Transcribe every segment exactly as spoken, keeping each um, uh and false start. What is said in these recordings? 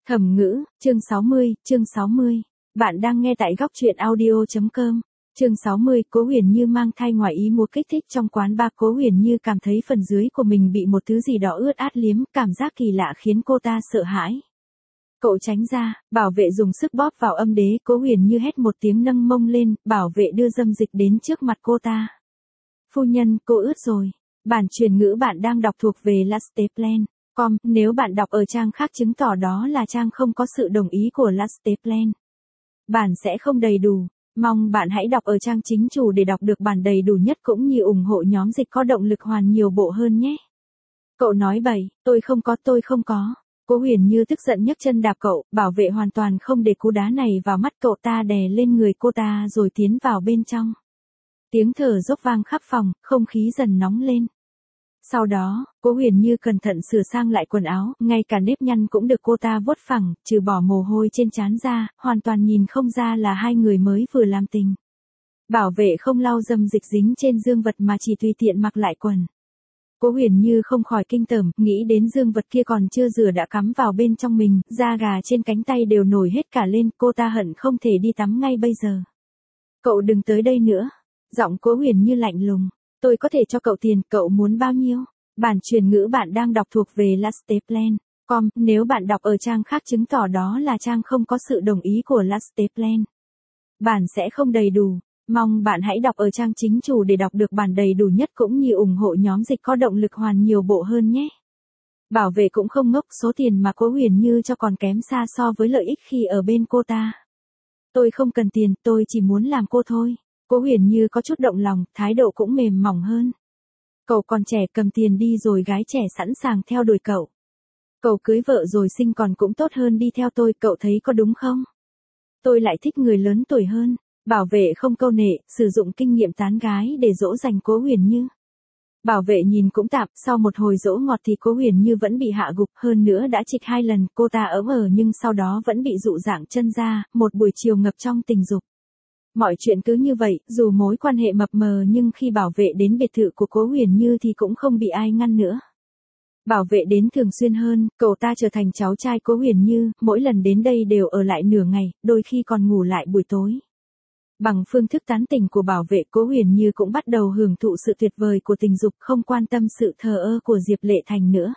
Thẩm ngữ, chương sáu mươi, chương sáu mươi. Bạn đang nghe tại góc truyện audio chấm com. Chương sáu mươi, Cố Huyền Như mang thai ngoài ý muốn kích thích trong quán bar. Cố Huyền Như cảm thấy phần dưới của mình bị một thứ gì đó ướt át liếm, cảm giác kỳ lạ khiến cô ta sợ hãi. Cậu tránh ra, bảo vệ dùng sức bóp vào âm đế. Cố Huyền Như hét một tiếng nâng mông lên, bảo vệ đưa dâm dịch đến trước mặt cô ta. Phu nhân, cô ướt rồi. Bản truyền ngữ bạn đang đọc thuộc về Lasteplan. Com, nếu bạn đọc ở trang khác chứng tỏ đó là trang không có sự đồng ý của Lasteplan. Bản sẽ không đầy đủ. Mong bạn hãy đọc ở trang chính chủ để đọc được bản đầy đủ nhất cũng như ủng hộ nhóm dịch có động lực hoàn nhiều bộ hơn nhé. Cậu nói bậy, tôi không có tôi không có. Cố Huyền Như tức giận nhấc chân đạp cậu, bảo vệ hoàn toàn không để cú đá này vào mắt cậu ta, đè lên người cô ta rồi tiến vào bên trong. Tiếng thở dốc vang khắp phòng, không khí dần nóng lên. Sau đó, Cố Huyền Như cẩn thận sửa sang lại quần áo, ngay cả nếp nhăn cũng được cô ta vuốt phẳng, trừ bỏ mồ hôi trên trán ra, hoàn toàn nhìn không ra là hai người mới vừa làm tình. Bảo vệ không lau dâm dịch dính trên dương vật mà chỉ tùy tiện mặc lại quần. Cố Huyền Như không khỏi kinh tởm, nghĩ đến dương vật kia còn chưa rửa đã cắm vào bên trong mình, da gà trên cánh tay đều nổi hết cả lên, cô ta hận không thể đi tắm ngay bây giờ. Cậu đừng tới đây nữa. Giọng Cố Huyền Như lạnh lùng. Tôi có thể cho cậu tiền, cậu muốn bao nhiêu? Bản truyền ngữ bạn đang đọc thuộc về Lasteplan. Com, nếu bạn đọc ở trang khác chứng tỏ đó là trang không có sự đồng ý của Lasteplan. Bản sẽ không đầy đủ. Mong bạn hãy đọc ở trang chính chủ để đọc được bản đầy đủ nhất cũng như ủng hộ nhóm dịch có động lực hoàn nhiều bộ hơn nhé. Bảo vệ cũng không ngốc, số tiền mà Cố Huyền Như cho còn kém xa so với lợi ích khi ở bên cô ta. Tôi không cần tiền, tôi chỉ muốn làm cô thôi. Cố Huyền Như có chút động lòng, thái độ cũng mềm mỏng hơn. Cậu còn trẻ, cầm tiền đi rồi gái trẻ sẵn sàng theo đuổi cậu. Cậu cưới vợ rồi sinh còn cũng tốt hơn đi theo tôi, cậu thấy có đúng không? Tôi lại thích người lớn tuổi hơn. Bảo vệ không câu nệ, sử dụng kinh nghiệm tán gái để dỗ dành Cố Huyền Như. Bảo vệ nhìn cũng tạm, sau một hồi dỗ ngọt thì Cố Huyền Như vẫn bị hạ gục, hơn nữa đã trịch hai lần, cô ta ấm ờ nhưng sau đó vẫn bị dụ dạng chân ra, một buổi chiều ngập trong tình dục. Mọi chuyện cứ như vậy, dù mối quan hệ mập mờ nhưng khi bảo vệ đến biệt thự của Cố Huyền Như thì cũng không bị ai ngăn nữa. Bảo vệ đến thường xuyên hơn, cậu ta trở thành cháu trai Cố Huyền Như, mỗi lần đến đây đều ở lại nửa ngày, đôi khi còn ngủ lại buổi tối. Bằng phương thức tán tỉnh của bảo vệ, Cố Huyền Như cũng bắt đầu hưởng thụ sự tuyệt vời của tình dục, không quan tâm sự thờ ơ của Diệp Lệ Thành nữa.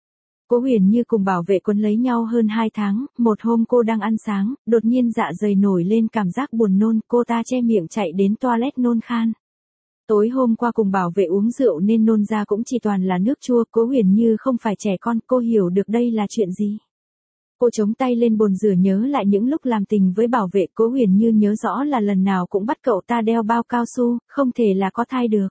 Cố Huyền Như cùng bảo vệ quấn lấy nhau hơn hai tháng, một hôm cô đang ăn sáng, đột nhiên dạ dày nổi lên cảm giác buồn nôn, cô ta che miệng chạy đến toilet nôn khan. Tối hôm qua cùng bảo vệ uống rượu nên nôn ra cũng chỉ toàn là nước chua, Cố Huyền Như không phải trẻ con, cô hiểu được đây là chuyện gì. Cô chống tay lên bồn rửa nhớ lại những lúc làm tình với bảo vệ, Cố Huyền Như nhớ rõ là lần nào cũng bắt cậu ta đeo bao cao su, không thể là có thai được.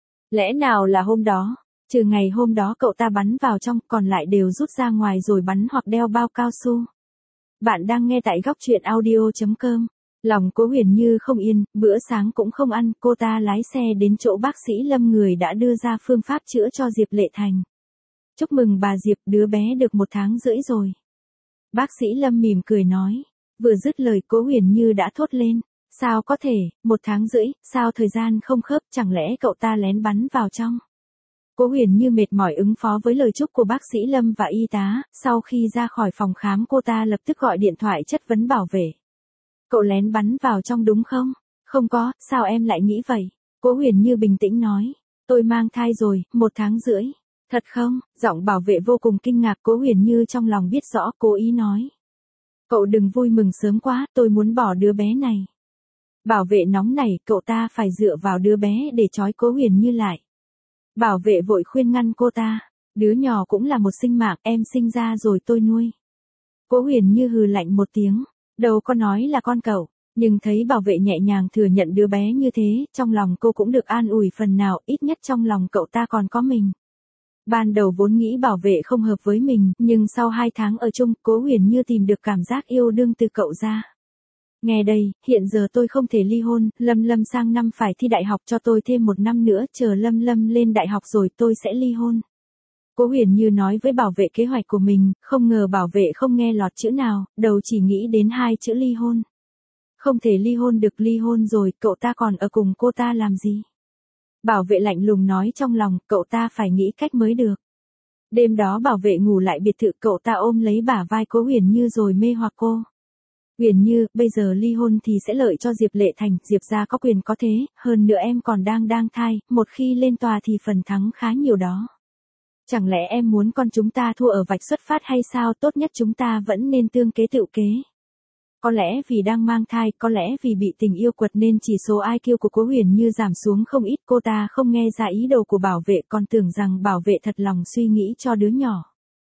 Lẽ nào là hôm đó? Trừ ngày hôm đó cậu ta bắn vào trong, còn lại đều rút ra ngoài rồi bắn hoặc đeo bao cao su. Bạn đang nghe tại góc truyện audio chấm com. Lòng Cố Huyền Như không yên, bữa sáng cũng không ăn, cô ta lái xe đến chỗ bác sĩ Lâm, người đã đưa ra phương pháp chữa cho Diệp Lệ Thành. Chúc mừng bà Diệp, đứa bé được một tháng rưỡi rồi. Bác sĩ Lâm mỉm cười nói. Vừa dứt lời Cố Huyền Như đã thốt lên. Sao có thể, một tháng rưỡi, sao thời gian không khớp, chẳng lẽ cậu ta lén bắn vào trong? Cố Huyền Như mệt mỏi ứng phó với lời chúc của bác sĩ Lâm và y tá, sau khi ra khỏi phòng khám cô ta lập tức gọi điện thoại chất vấn bảo vệ. Cậu lén bắn vào trong đúng không? Không có, sao em lại nghĩ vậy? Cố Huyền Như bình tĩnh nói. Tôi mang thai rồi, một tháng rưỡi. Thật không? Giọng bảo vệ vô cùng kinh ngạc, Cố Huyền Như trong lòng biết rõ, cố ý nói. Cậu đừng vui mừng sớm quá, tôi muốn bỏ đứa bé này. Bảo vệ nóng nảy, cậu ta phải dựa vào đứa bé để trói Cố Huyền Như lại. Bảo vệ vội khuyên ngăn cô ta. Đứa nhỏ cũng là một sinh mạng, em sinh ra rồi tôi nuôi. Cố Huyền Như hừ lạnh một tiếng. Đâu có nói là con cậu. Nhưng thấy bảo vệ nhẹ nhàng thừa nhận đứa bé như thế, trong lòng cô cũng được an ủi phần nào, ít nhất trong lòng cậu ta còn có mình. Ban đầu vốn nghĩ bảo vệ không hợp với mình, nhưng sau hai tháng ở chung, Cố Huyền Như tìm được cảm giác yêu đương từ cậu ra. Nghe đây, hiện giờ tôi không thể ly hôn, Lâm Lâm sang năm phải thi đại học, cho tôi thêm một năm nữa, chờ Lâm Lâm lên đại học rồi tôi sẽ ly hôn. Cố Huyền Như nói với bảo vệ kế hoạch của mình, không ngờ bảo vệ không nghe lọt chữ nào, đầu chỉ nghĩ đến hai chữ ly hôn. Không thể ly hôn được, ly hôn rồi, cậu ta còn ở cùng cô ta làm gì? Bảo vệ lạnh lùng nói trong lòng, cậu ta phải nghĩ cách mới được. Đêm đó bảo vệ ngủ lại biệt thự, cậu ta ôm lấy bả vai Cố Huyền Như rồi mê hoặc cô. Huyền Như, bây giờ ly hôn thì sẽ lợi cho Diệp Lệ Thành, Diệp gia có quyền có thế, hơn nữa em còn đang đang thai, một khi lên tòa thì phần thắng khá nhiều đó. Chẳng lẽ em muốn con chúng ta thua ở vạch xuất phát hay sao? Tốt nhất chúng ta vẫn nên tương kế tựu kế. Có lẽ vì đang mang thai, có lẽ vì bị tình yêu quật nên chỉ số i kiu của Cố Huyền Như giảm xuống không ít. Cô ta không nghe ra ý đồ của bảo vệ, còn tưởng rằng bảo vệ thật lòng suy nghĩ cho đứa nhỏ.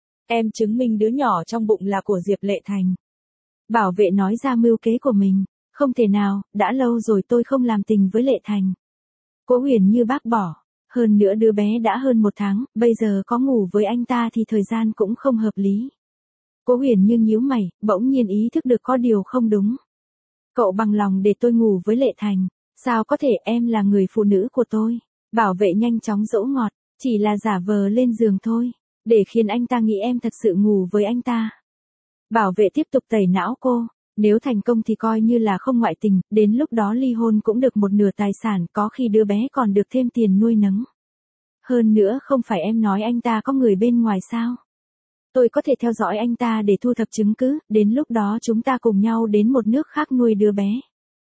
Em chứng minh đứa nhỏ trong bụng là của Diệp Lệ Thành. Bảo vệ nói ra mưu kế của mình. Không thể nào, đã lâu rồi tôi không làm tình với Lệ Thành. Cố Huyền Như bác bỏ. Hơn nữa đứa bé đã hơn một tháng, bây giờ có ngủ với anh ta thì thời gian cũng không hợp lý. Cố Huyền Như nhíu mày, bỗng nhiên ý thức được có điều không đúng. Cậu bằng lòng để tôi ngủ với Lệ Thành. Sao có thể, em là người phụ nữ của tôi. Bảo vệ nhanh chóng dỗ ngọt, chỉ là giả vờ lên giường thôi, để khiến anh ta nghĩ em thật sự ngủ với anh ta. Bảo vệ tiếp tục tẩy não cô. Nếu thành công thì coi như là không ngoại tình, đến lúc đó ly hôn cũng được một nửa tài sản, có khi đứa bé còn được thêm tiền nuôi nấng. Hơn nữa không phải em nói anh ta có người bên ngoài sao? Tôi có thể theo dõi anh ta để thu thập chứng cứ, đến lúc đó chúng ta cùng nhau đến một nước khác nuôi đứa bé.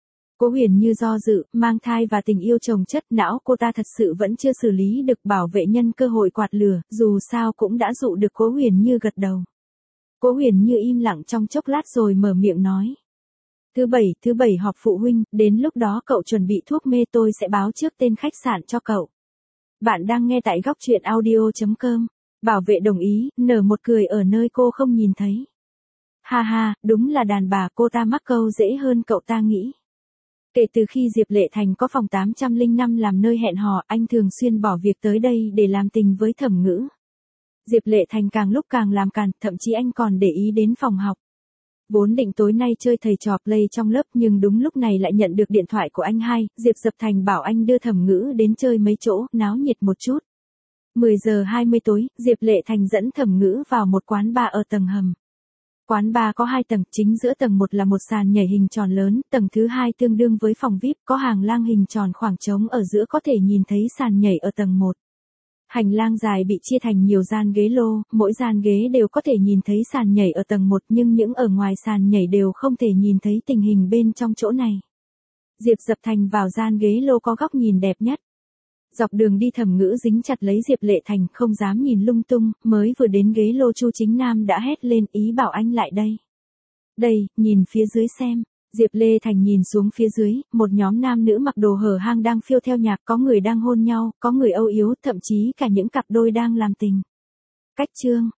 Cố Huyền Như do dự, mang thai và tình yêu chồng chất, não cô ta thật sự vẫn chưa xử lý được. Bảo vệ nhân cơ hội quạt lửa, dù sao cũng đã dụ được Cố Huyền Như gật đầu. Cố Huyền Như im lặng trong chốc lát rồi mở miệng nói. Thứ bảy, thứ bảy họp phụ huynh, đến lúc đó cậu chuẩn bị thuốc mê, tôi sẽ báo trước tên khách sạn cho cậu. Bạn đang nghe tại góc truyện audio chấm com. Bảo vệ đồng ý, nở một cười ở nơi cô không nhìn thấy. Ha ha, đúng là đàn bà, cô ta mắc câu dễ hơn cậu ta nghĩ. Kể từ khi Diệp Lệ Thành có phòng tám không năm làm nơi hẹn hò, anh thường xuyên bỏ việc tới đây để làm tình với Thẩm Ngữ. Diệp Lệ Thành càng lúc càng làm càn, thậm chí anh còn để ý đến phòng học. Vốn định tối nay chơi thầy trò play trong lớp, nhưng đúng lúc này lại nhận được điện thoại của anh hai, Diệp Dập Thành bảo anh đưa Thẩm Ngữ đến chơi mấy chỗ, náo nhiệt một chút. mười giờ hai mươi tối, Diệp Lệ Thành dẫn Thẩm Ngữ vào một quán bar ở tầng hầm. Quán bar có hai tầng, chính giữa tầng một là một sàn nhảy hình tròn lớn, tầng thứ hai tương đương với phòng vi ai pi, có hàng lang hình tròn khoảng trống ở giữa có thể nhìn thấy sàn nhảy ở tầng một. Hành lang dài bị chia thành nhiều gian ghế lô, mỗi gian ghế đều có thể nhìn thấy sàn nhảy ở tầng một, nhưng những ở ngoài sàn nhảy đều không thể nhìn thấy tình hình bên trong chỗ này. Diệp Dập Thành vào gian ghế lô có góc nhìn đẹp nhất. Dọc đường đi Thẩm Ngữ dính chặt lấy Diệp Lệ Thành, không dám nhìn lung tung, mới vừa đến ghế lô Chu Chính Nam đã hét lên, ý bảo anh lại đây. Đây, nhìn phía dưới xem. Diệp Lệ Thành nhìn xuống phía dưới, một nhóm nam nữ mặc đồ hở hang đang phiêu theo nhạc, có người đang hôn nhau, có người âu yếm, thậm chí cả những cặp đôi đang làm tình. Cách chương